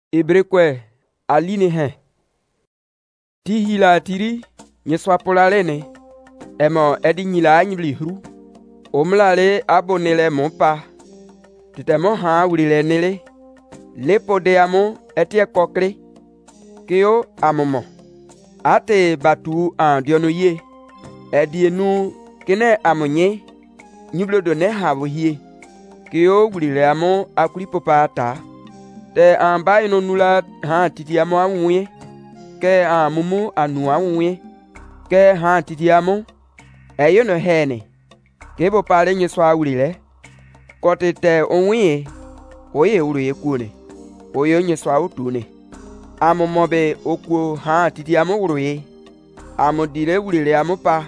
Ebrekwe aline he. Ti hila tiri nyeswa polalene. Emo edi nyila anyibli hru. Omlale abonele monpa. Titemo ha wulile nele. Lepo de amo etie kokre. Keo amomo. Ate batu an diono ye. Edi enu kene amonye. Nyiblo do ne hawo hie. Keo wulile amo akuli popa ata. Te an bayi no nula ha titi amo anwuye. Ke an mumu anu anwuye. Ke ha titi amo. Eyo no hene. Kebo pale nyeswa wulile. Kote te onwiye. Oye uruye kune. Oyo nyeswa utune. Amo mobe okwo ha titi amo uruye. Amo dire wulile amo pa.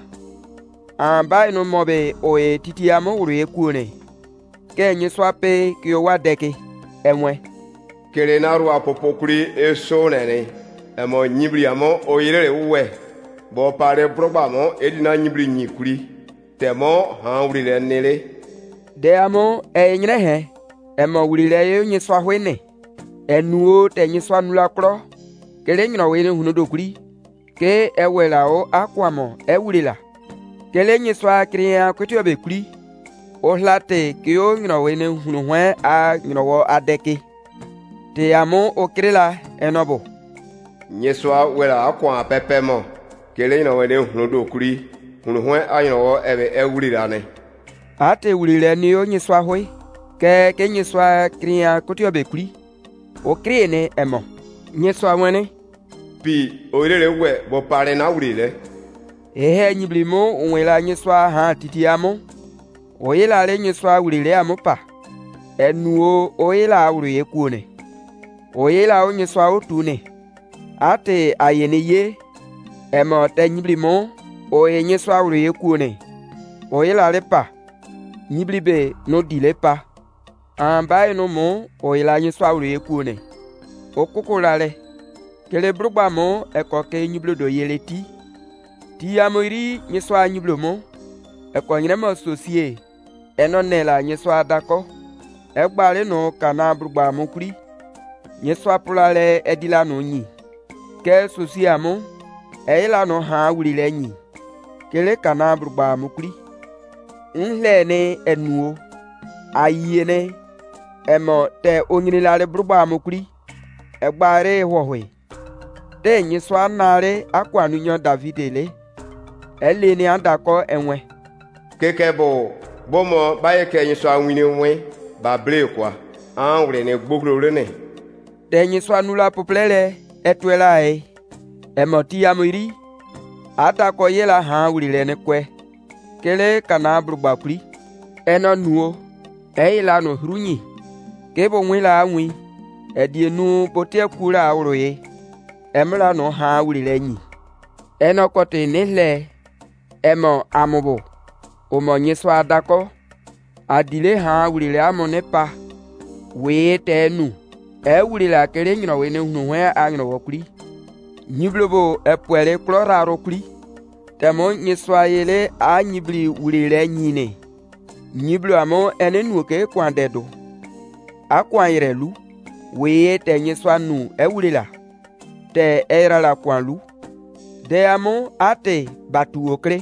An bayi no mobe oye titi amo uruye kune. Ke nyeswa pe kiyo wadeke. Emwe. Kele naru apopokuri eso nene. Emo nyibri amo oyere uwe. Bo pare proba mo edina nyibri nyikuri. Temo ha wulile nele. De amo nyine he. Emo wulile yo nyeswa hwene. Enuo te nyeswa nula kro. Kele nyina wene hunodokuri. Ke ewela o akwamo ewulila. Kele nyeswa kriya kwetyo bekuri. Ohlate kyo nyina wene hunuhwe a nyina wo adeke. Te amo okrela enobo. Nyeswa wela akwa pepe mo. Kele nyina wene hunodokuri. Hunuhwe a nyina wo ebe ewulila ne. Ate wulile ni yo nyeswa hwe. Ke nyeswa kriya kwetyo bekuri. Okriye ne emo. Nyeswa wene. Pi oyere uwe bo pare na wulile. Ehe nyiblimo onwela nyeswa ha titi amo. Oyela le nyeswa wulile amo pa. Enuo oyela uruye kune. Oyela o nyeswa utune. Ate ayene ye. Emo te nyiblimo oye nyeswa uruye kune. Oyela le pa. Nyiblibe no dile pa. Ambaye no mo oyela nyeswa uruye kune. Okukola le. Kele brugba mo ekoke nyiblo do yeleti. Ti amoiri nyeswa nyiblo mo. Eko nyinema sosie. Eno nela nyeswa dako. Egbale no kana brugba mo kuri. Nyeswa pulale edila no nyi. Ke sosie mo. Eila no ha wulile nyi. Kele kana brugba mo kuri. Nhle ne enuo. Ayene. Emo te onyilale brugba mo kuri. Egbare hohwe. Te nyeswa nare akwa nunyo Davidele. Ele ni andako enwe. Keke bo mo baye ke nyeswa nwini nwe ba ble kwa. An wure ne gbogro ne. Te nyeswa nula poplele etwela e. Emoti amiri. Atako yela ha wulile ne kwe. Kele kana brugba kuri. Eno nuo. Eila no hrunyi. Kebo nwila anwi. Edienu pote kula uroye. Emla no ha wulile nyi. Eno kote nehle. Emo amobo. Omo nyeswa dako. Adile ha wulile amone pa. Wee tenu. Wulile akele nyino wene hunuhwe a nyino wakuli. Nyiblobo epwele klora rokuli. Temo nyeswa yele a nyibli wulile nyine. Nyiblo amo ene nuke kwa dedo. Akwa yirelu. Wee te nyeswa nu wulila. Te era la kwa lu. De amo ate batu okre.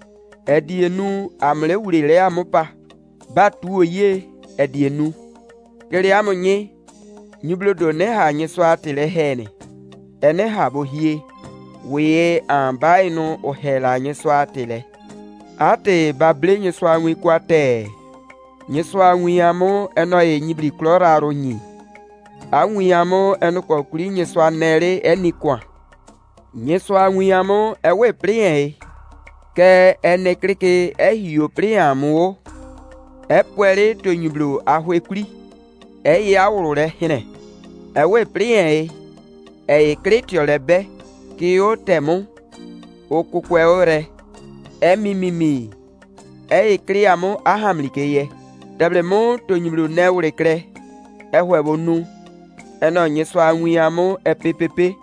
Edienu amle wulile amo pa. Batu oye edienu. Kele amo nye. Nyiblo do ne ha nyeswa atile hene. Ene ha bo hie. Wee ambaye no ohela nyeswa atile. Ate bable nyeswa nwi kwa te. Nyeswa nwi amo eno ye nyibli klora aro nyi. Anwi amo eno kwa kuli nyeswa nere eni kwa. Nyeswa nwi amo ewe prien. Ke ene krike hiyo prien amo. Epwere to nyiblo ahwe kuli. Eye awurure hine. Ewe prien. Eye kretio lebe. Kiyo temo. Okukwe ore. Emimimi. Eye kri amo ahamlike ye. Table mo to nyiblo neure kre. Ehwe bonu. Eno nyeswa nwi amo epepepe.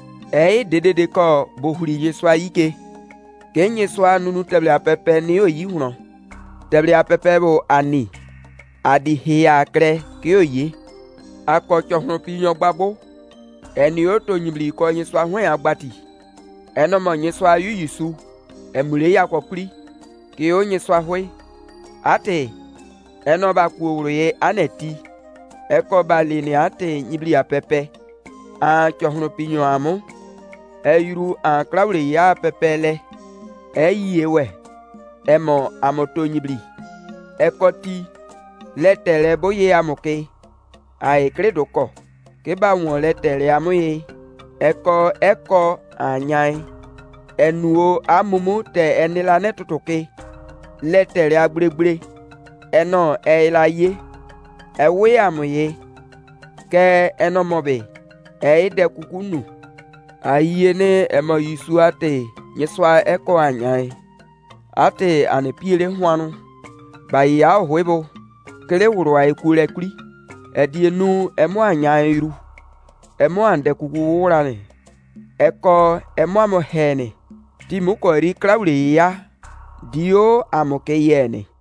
Dede ko bohuri yeswa yike. Ke nyeswa nunu table apepe ni oyi huno. Table apepe bo ani. Adi hea kre ki oyi. Akocho hon pinyo gbabo. Enio to nyibli ko nyiswa hwen agbati. Eno mo nyiswa yu yisu. Emule ya kokuri. Ki o nyiswa hwe. Ate. Eno ba kuowroye aneti. Eko ba lini ate nyibli apepe. A chohno pinyo amo. Eyuru a klawre ya pepele. Eyiyewe. Emo amoto nyibli. Ekoti. Letele boye amoke. A ekredo ko. Keba won letele amoye. Eko anyai. Enuo amumu te enila netutoke. Letele agbregbre. Eno eilaye. Ewe amoye. Ke eno mobe. Eide kukunu. Ayene emo yisu ate. Nyeswa eko anyai. Ate anepiele huanu. Bayi ya hwebo. Kele wurwa ekule kuli. Edienu emo anyai ru. Emo ande kuku wurane. Eko emo amo hene. Timuko ri klawle ya. Dio amo ke yene.